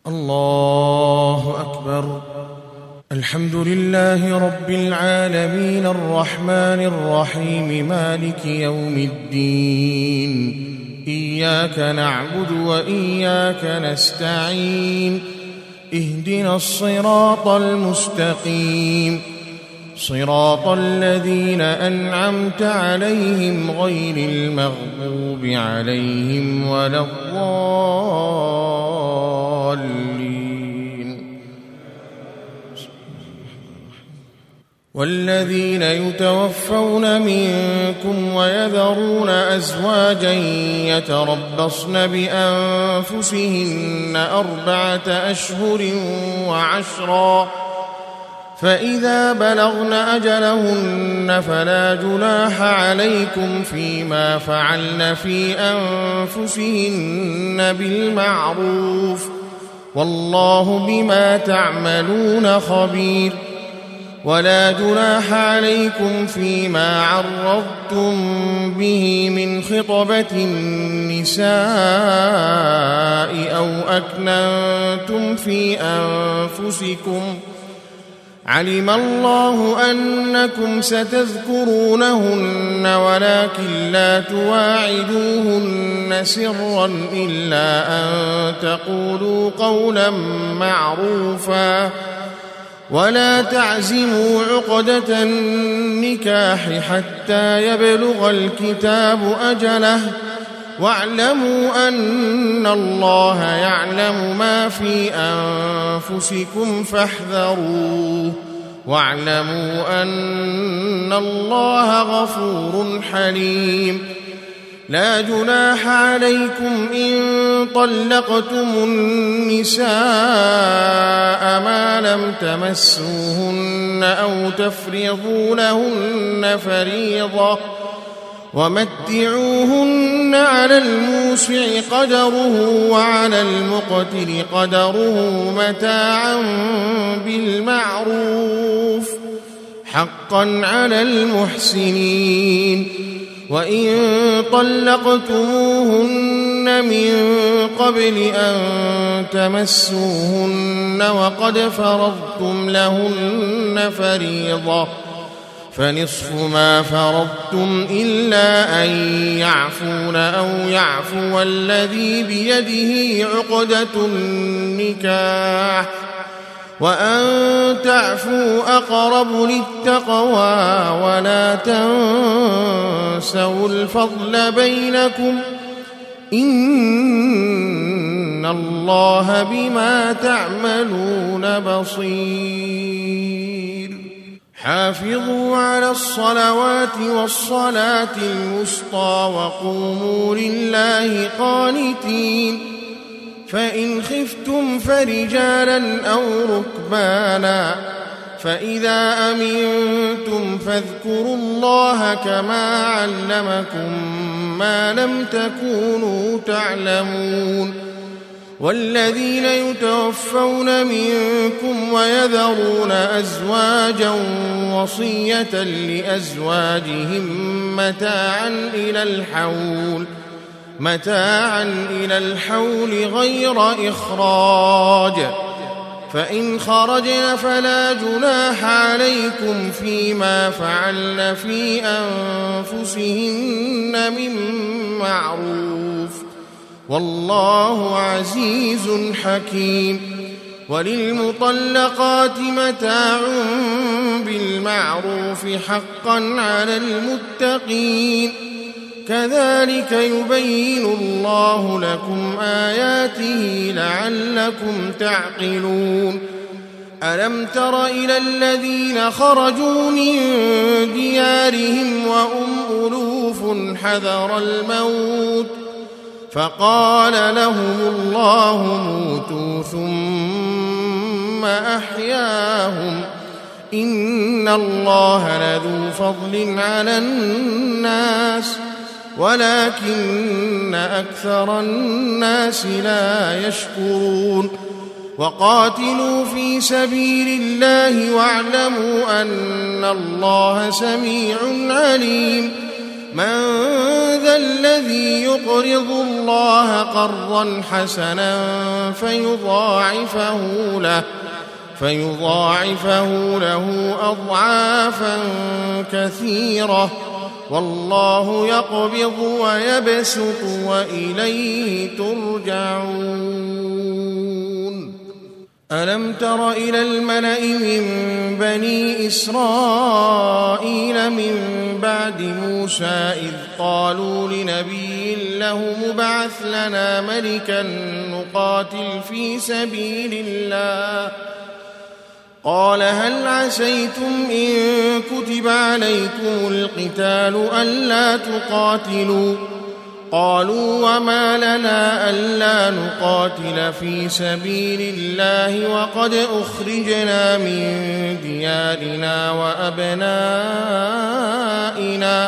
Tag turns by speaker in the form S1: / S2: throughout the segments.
S1: الله أكبر. الحمد لله رب العالمين الرحمن الرحيم مالك يوم الدين. إياك نعبد وإياك نستعين. اهدنا الصراط المستقيم، صراط الذين أنعمت عليهم غير المغضوب عليهم ولا الضالين. والذين يتوفون منكم ويذرون أزواجا يتربصن بأنفسهن 4 أشهر وعشرا، فإذا بلغن أجلهن فلا جناح عليكم فيما فعلن في أنفسهن بالمعروف، والله بما تعملون خبير. ولا جناح عليكم فيما عرضتم به من خطبة النساء أو أكننتم في أنفسكم، علم الله أنكم ستذكرونهن ولكن لا تواعدوهن سرا إلا أن تقولوا قولا معروفا، ولا تعزموا عقدة النكاح حتى يبلغ الكتاب أجله، واعلموا أن الله يعلم ما في أنفسكم فاحذروه، واعلموا أن الله غفور حليم. لا جناح عليكم إن طلقتم النساء ما لم تمسوهن أو تفرضوا لهن فريضة، ومتعوهن على الموسع قدره وعلى المقتر قدره متاعا بالمعروف، حقا على المحسنين. وإن طلقتموهن من قبل أن تمسوهن وقد فرضتم لهن فريضة فنصف ما فرضتم إلا أن يعفون أو يعفو الذي بيده عقدة النكاح، وأن تعفوا أقرب للتقوى، ولا تنسوا الفضل بينكم، إن الله بما تعملون بصير. حافظوا على الصلوات والصلاة الوسطى وقوموا لله قانتين، فإن خفتم فرجالا أو ركبانا، فإذا أمنتم فاذكروا الله كما علمكم ما لم تكونوا تعلمون. والذين يتوفون منكم ويذرون أزواجا وصية لأزواجهم متاعا إلى الحول غير إخراج، فإن خرجن فلا جناح عليكم فيما فعلن في أنفسهن من معروف، والله عزيز حكيم. وللمطلقات متاع بالمعروف حقا على المتقين، كذلك يبين الله لكم آياته لعلكم تعقلون. ألم تر إلى الذين خرجوا من ديارهم وهم ألوف حذر الموت فقال لهم الله موتوا ثم أحياهم، إن الله لذو فضل على الناس ولكن أكثر الناس لا يشكرون. وقاتلوا في سبيل الله واعلموا أن الله سميع عليم. من ذا الذي يقرض الله قرضا حسنا فيضاعفه له أضعافا كثيرة والله يقبض ويبسط وإليه ترجعون. ألم تر إلى الملأ من بني إسرائيل من بعد موسى إذ قالوا لنبي له مبعث لنا ملكا نقاتل في سبيل الله قال هل عسيتم إن كتب عليكم القتال ألا تقاتلوا قالوا وما لنا ألا نقاتل في سبيل الله وقد أخرجنا من ديارنا وأبنائنا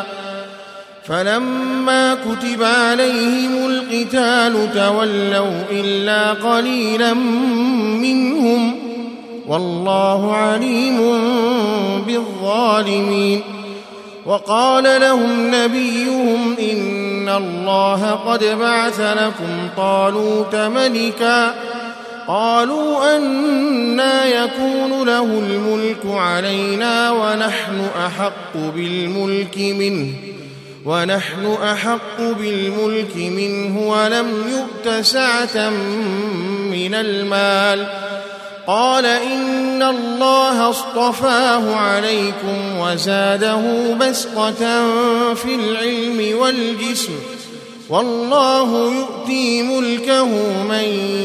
S1: فلما كتب عليهم القتال تولوا إلا قليلا منهم والله عليم بالظالمين. وقال لهم نبيهم إن الله قد بعث لكم طالوت ملكا قالوا أنى يكون له الملك علينا ونحن أحق بالملك منه ولم يؤت سعة من المال قال إن الله اصطفاه عليكم وزاده بسطة في العلم والجسم والله يؤتي ملكه من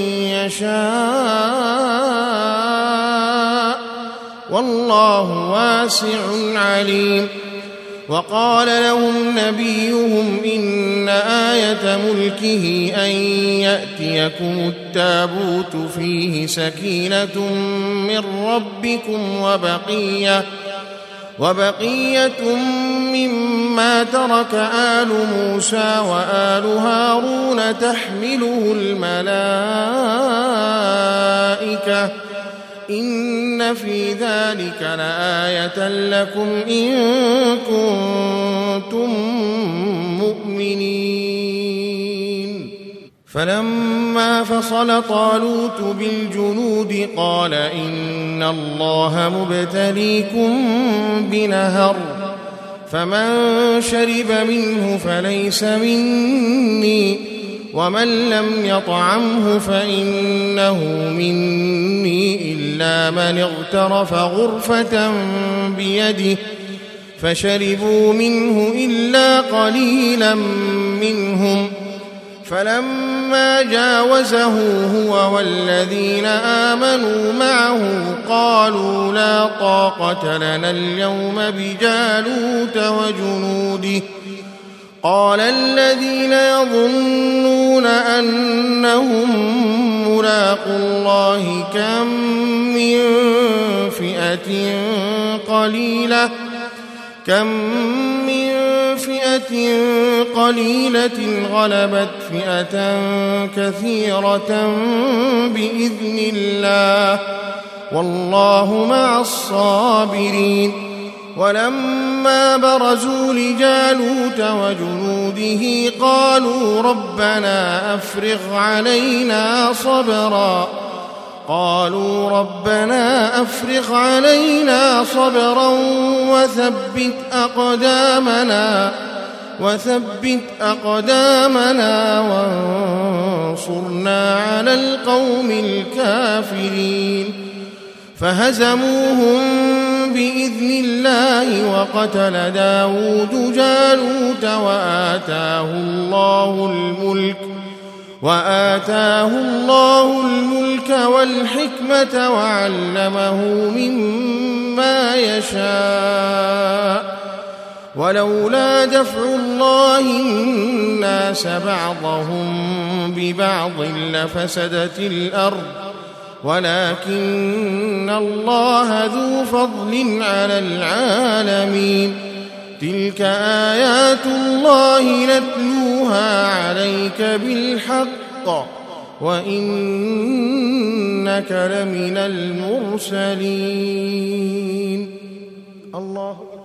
S1: يشاء والله واسع عليم. وقال لهم نبيهم إن آية ملكه أن يأتيكم التابوت فيه سكينة من ربكم وبقية مما ترك آل موسى وآل هارون تحمله الملائكة إن في ذلك لآية لكم إن كنتم مؤمنين. فلما فصل طالوت بالجنود قال إن الله مبتليكم بنهر فمن شرب منه فليس مني ومن لم يطعمه فإنه مني إلا من اغترف غرفة بيده فشربوا منه إلا قليلا منهم فلما جاوزه هو والذين آمنوا معه قالوا لا طاقة لنا اليوم بجالوت وجنوده قال الذين يظنون أنهم ملاقو الله كم من فئة قليلة غلبت فئة كثيرة بإذن الله والله مع الصابرين. ولما برزوا لجالوت وجنوده قالوا ربنا أفرغ علينا صبرا وثبت أقدامنا وانصرنا على القوم الكافرين. فهزموهم بإذن الله وقتل داود جالوت وآتاه الله الملك والحكمة وعلمه مما يشاء ولولا دفع الله الناس بعضهم ببعض لفسدت الأرض ولكن الله ذو فضل على العالمين. تلك آيات الله نتلوها عليك بالحق وإنك لمن المرسلين. الله